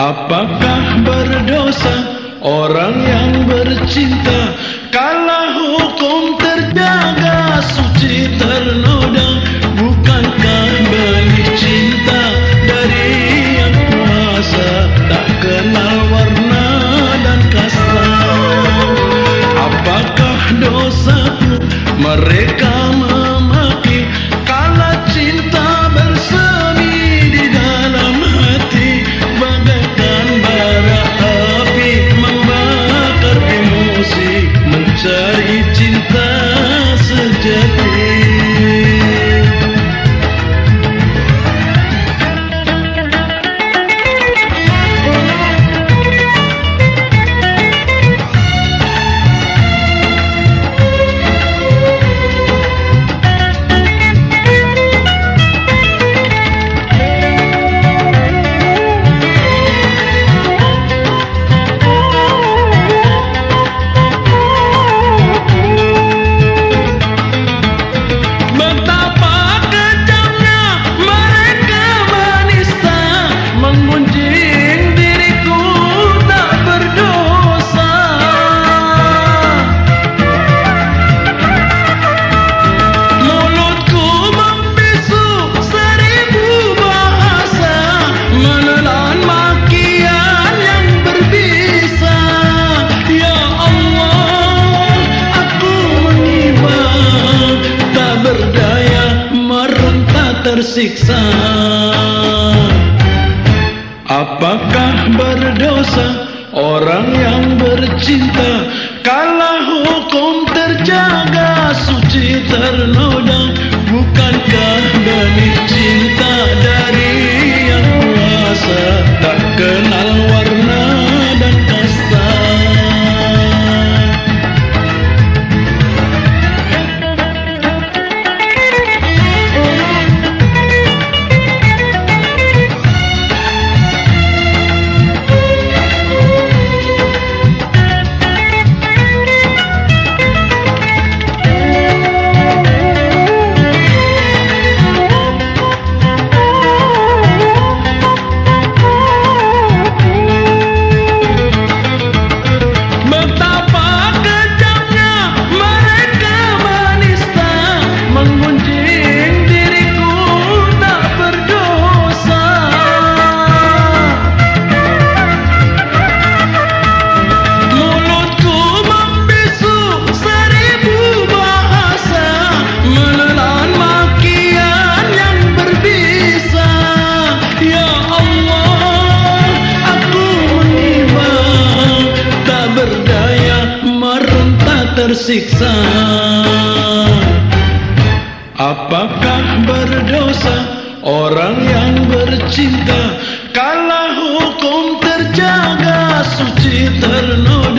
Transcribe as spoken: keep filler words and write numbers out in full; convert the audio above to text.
Apakah berdosa orang yang bercinta kala hukum terjaga suci ternoda? Bukankah benih cinta dari yang kuasa tak kenal warna dan kasta? Apakah dosaku mereka memaki kala cinta bersemi di dalam hati bagaikan bara api membakar emosi mencari cinta sejati. Tersiksa. Apakah berdosa orang yang bercinta kala hukum terjaga suci ternoda? Bukankah benih cinta dari yang kuasa tak kenal warna dan kasta? Tersiksa. Apakah berdosa orang yang bercinta kala hukum terjaga suci ternoda?